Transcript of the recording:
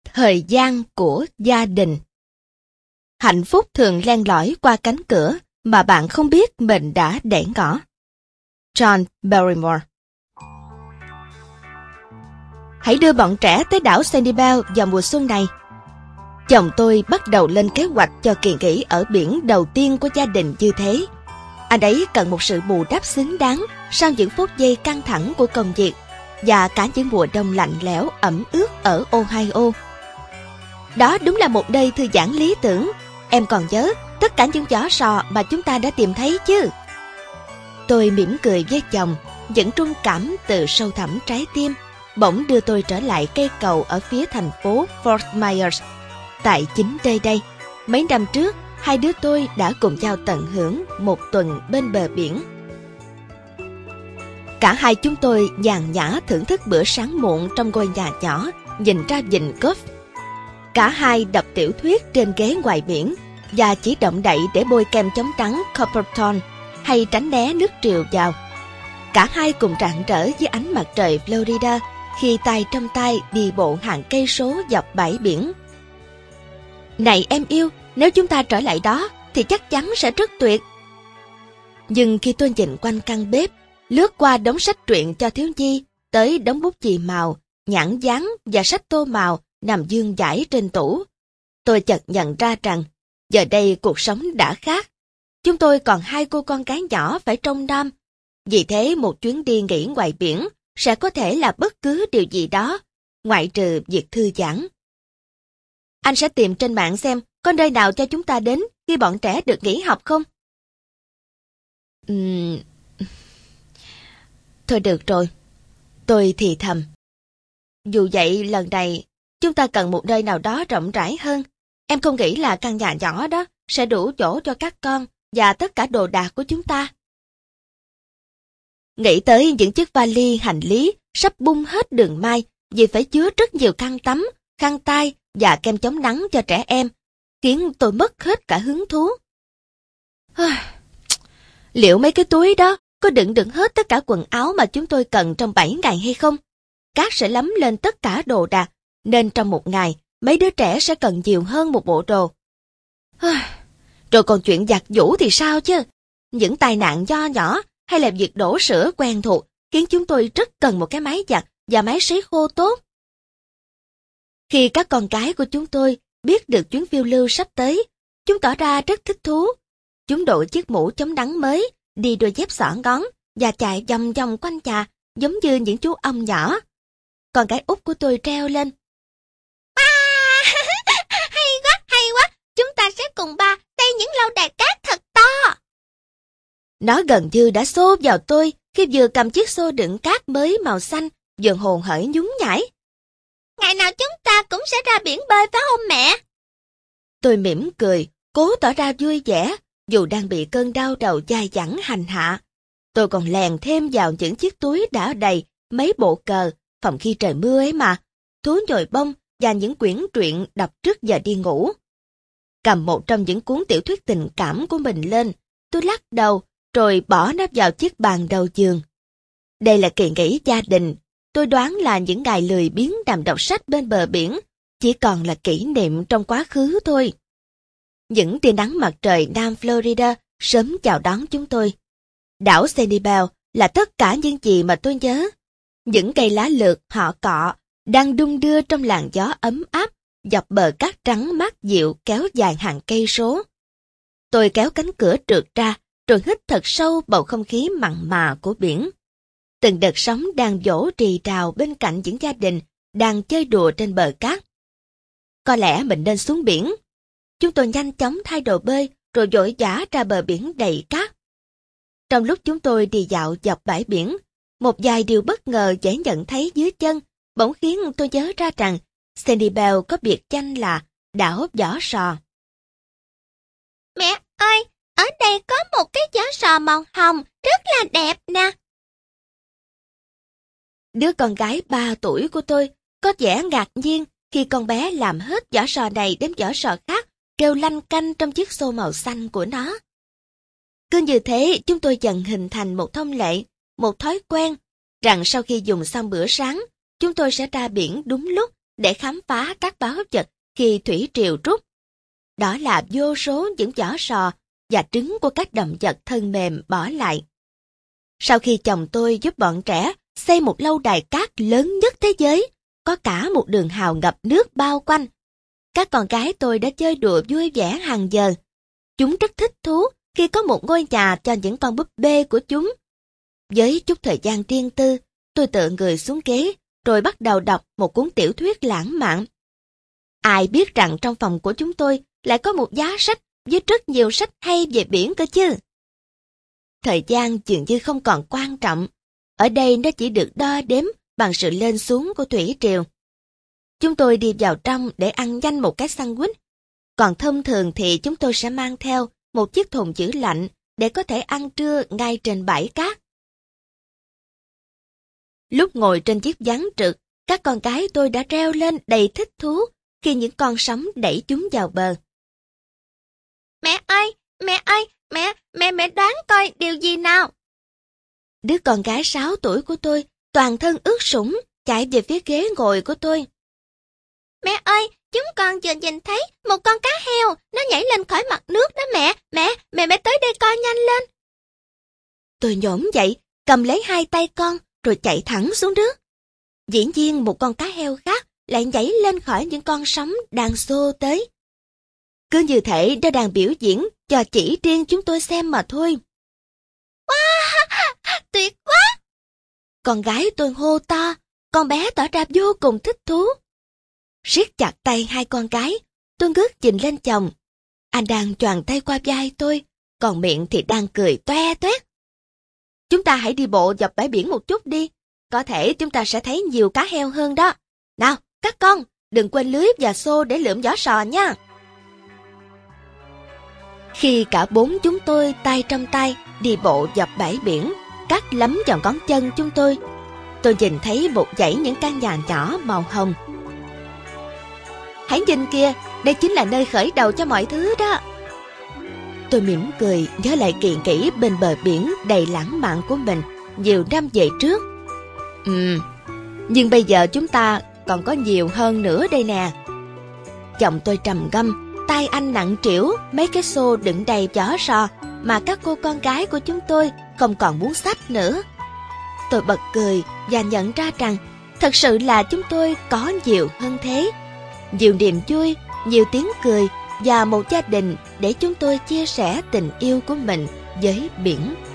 Thời gian của gia đình. Hạnh phúc thường len lỏi qua cánh cửa mà bạn không biết mình đã để ngỏ. John Barrymore. Hãy đưa bọn trẻ tới đảo Sanibel vào mùa xuân này. Chồng tôi bắt đầu lên kế hoạch cho kỳ nghỉ ở biển đầu tiên của gia đình như thế. Anh ấy cần một sự bù đắp xứng đáng sau những phút giây căng thẳng của công việc và cả những mùa đông lạnh lẽo ẩm ướt ở Ohio. Đó đúng là một nơi thư giãn lý tưởng. Em còn nhớ tất cả những vỏ sò mà chúng ta đã tìm thấy chứ? Tôi mỉm cười với chồng, những trung cảm từ sâu thẳm trái tim bỗng đưa tôi trở lại cây cầu ở phía thành phố Fort Myers. Tại chính nơi đây, mấy năm trước, hai đứa tôi đã cùng nhau tận hưởng một tuần bên bờ biển. Cả hai chúng tôi nhàn nhã thưởng thức bữa sáng muộn trong ngôi nhà nhỏ nhìn ra vịnh golf. Cả hai đọc tiểu thuyết trên ghế ngoài biển và chỉ động đậy để bôi kem chống trắng Coppertone hay tránh né nước triều vào. Cả hai cùng rạng rỡ với ánh mặt trời Florida khi tay trong tay đi bộ hàng cây số dọc bãi biển. Này em yêu, nếu chúng ta trở lại đó thì chắc chắn sẽ rất tuyệt. Nhưng khi tôi nhìn quanh căn bếp, lướt qua đống sách truyện cho thiếu nhi, tới đống bút chì màu, nhãn dán và sách tô màu nằm vương vãi trên tủ, tôi chợt nhận ra rằng giờ đây cuộc sống đã khác. Chúng tôi còn hai cô con gái nhỏ phải trông nom. Vì thế một chuyến đi nghỉ ngoài biển sẽ có thể là bất cứ điều gì đó, ngoại trừ việc thư giãn. Anh sẽ tìm trên mạng xem có nơi nào cho chúng ta đến khi bọn trẻ được nghỉ học không? Thôi được rồi. Tôi thì thầm. Dù vậy lần này chúng ta cần một nơi nào đó rộng rãi hơn. Em không nghĩ là căn nhà nhỏ đó sẽ đủ chỗ cho các con và tất cả đồ đạc của chúng ta. Nghĩ tới những chiếc vali hành lý sắp bung hết đường may vì phải chứa rất nhiều khăn tắm, khăn tay và kem chống nắng cho trẻ em, khiến tôi mất hết cả hứng thú. Liệu mấy cái túi đó có đựng được hết tất cả quần áo mà chúng tôi cần trong 7 ngày hay không? Cát sẽ lấm lên tất cả đồ đạc, nên trong một ngày, mấy đứa trẻ sẽ cần nhiều hơn một bộ đồ. Rồi còn chuyện giặt giũ thì sao chứ? Những tai nạn nho nhỏ hay là việc đổ sữa quen thuộc khiến chúng tôi rất cần một cái máy giặt và máy sấy khô tốt. Khi các con cái của chúng tôi biết được chuyến phiêu lưu sắp tới, chúng tỏ ra rất thích thú. Chúng đội chiếc mũ chống nắng mới, đi đôi dép xỏ ngón và chạy vòng vòng quanh nhà giống như những chú ong nhỏ. Con gái út của tôi reo lên. Ba! Hay quá! Chúng ta sẽ cùng ba xây những lâu đài cát thật to. Nó gần như đã xô vào tôi khi vừa cầm chiếc xô đựng cát mới màu xanh, vừa hồn hởi nhún nhảy. Ngày nào chúng ta cũng sẽ ra biển bơi phải không mẹ? Tôi mỉm cười, cố tỏ ra vui vẻ, dù đang bị cơn đau đầu dai dẳng hành hạ. Tôi còn lèn thêm vào những chiếc túi đã đầy mấy bộ cờ, phòng khi trời mưa ấy mà, thú nhồi bông và những quyển truyện đọc trước giờ đi ngủ. Cầm một trong những cuốn tiểu thuyết tình cảm của mình lên, tôi lắc đầu, rồi bỏ nó vào chiếc bàn đầu giường. Đây là kỳ nghỉ gia đình. Tôi đoán là những ngày lười biếng nằm đọc sách bên bờ biển chỉ còn là kỷ niệm trong quá khứ thôi. Những tia nắng mặt trời Nam Florida sớm chào đón chúng tôi. Đảo Sanibel là tất cả những gì mà tôi nhớ. Những cây lá lược họ cọ đang đung đưa trong làn gió ấm áp dọc bờ cát trắng mát dịu kéo dài hàng cây số. Tôi kéo cánh cửa trượt ra rồi hít thật sâu bầu không khí mặn mà của biển. Từng đợt sóng đang vỗ rì rào bên cạnh những gia đình đang chơi đùa trên bờ cát. Có lẽ mình nên xuống biển. Chúng tôi nhanh chóng thay đồ bơi rồi vội vã ra bờ biển đầy cát. Trong lúc chúng tôi đi dạo dọc bãi biển, một vài điều bất ngờ dễ nhận thấy dưới chân bỗng khiến tôi nhớ ra rằng Sanibel có biệt danh là đảo vỏ sò. Mẹ ơi, ở đây có một cái vỏ sò màu hồng rất là đẹp nè. Đứa con gái 3 tuổi của tôi có vẻ ngạc nhiên khi con bé làm hết vỏ sò này đến vỏ sò khác, kêu lanh canh trong chiếc xô màu xanh của nó. Cứ như thế, chúng tôi dần hình thành một thông lệ, một thói quen, rằng sau khi dùng xong bữa sáng, chúng tôi sẽ ra biển đúng lúc để khám phá các báu vật khi thủy triều rút. Đó là vô số những vỏ sò và trứng của các động vật thân mềm bỏ lại. Sau khi chồng tôi giúp bọn trẻ xây một lâu đài cát lớn nhất thế giới, có cả một đường hào ngập nước bao quanh, các con gái tôi đã chơi đùa vui vẻ hàng giờ. Chúng rất thích thú khi có một ngôi nhà cho những con búp bê của chúng. Với chút thời gian riêng tư, tôi tựa người xuống ghế, rồi bắt đầu đọc một cuốn tiểu thuyết lãng mạn. Ai biết rằng trong phòng của chúng tôi lại có một giá sách với rất nhiều sách hay về biển cơ chứ. Thời gian dường như không còn quan trọng. Ở đây nó chỉ được đo đếm bằng sự lên xuống của thủy triều. Chúng tôi đi vào trong để ăn nhanh một cái sandwich. Còn thông thường thì chúng tôi sẽ mang theo một chiếc thùng trữ lạnh để có thể ăn trưa ngay trên bãi cát. Lúc ngồi trên chiếc ván trượt, các con gái tôi đã reo lên đầy thích thú khi những con sóng đẩy chúng vào bờ. Mẹ ơi, mẹ đoán coi điều gì nào? Đứa con gái 6 tuổi của tôi, toàn thân ướt sũng, chạy về phía ghế ngồi của tôi. Mẹ ơi, chúng con vừa nhìn thấy một con cá heo, nó nhảy lên khỏi mặt nước đó mẹ, mẹ tới đây coi nhanh lên. Tôi nhổm dậy, cầm lấy hai tay con, rồi chạy thẳng xuống nước. Dĩ nhiên một con cá heo khác lại nhảy lên khỏi những con sóng đang xô tới. Cứ như thể nó đang biểu diễn cho chỉ riêng chúng tôi xem mà thôi. Wow, tuyệt quá! Con gái tôi hô to, con bé tỏ ra vô cùng thích thú. Siết chặt tay hai con gái, tôi ngước nhìn lên chồng. Anh đang choàng tay qua vai tôi, còn miệng thì đang cười toe toét. Chúng ta hãy đi bộ dọc bãi biển một chút đi, có thể chúng ta sẽ thấy nhiều cá heo hơn đó. Nào, các con, đừng quên lưới và xô để lượm vỏ sò nha. Khi cả bốn chúng tôi tay trong tay đi bộ dọc bãi biển, cát lấm vào ngón chân chúng tôi nhìn thấy một dãy những căn nhà nhỏ màu hồng. Hãy nhìn kìa, đây chính là nơi khởi đầu cho mọi thứ đó. Tôi mỉm cười nhớ lại kỳ nghỉ bên bờ biển đầy lãng mạn của mình nhiều năm về trước. Nhưng bây giờ chúng ta còn có nhiều hơn nữa đây nè. Chồng tôi trầm ngâm, tay anh nặng trĩu mấy cái xô đựng đầy vỏ sò mà các cô con gái của chúng tôi không còn muốn xách nữa. Tôi bật cười và nhận ra rằng thật sự là chúng tôi có nhiều hơn thế. Nhiều niềm vui, nhiều tiếng cười và một gia đình để chúng tôi chia sẻ tình yêu của mình với biển.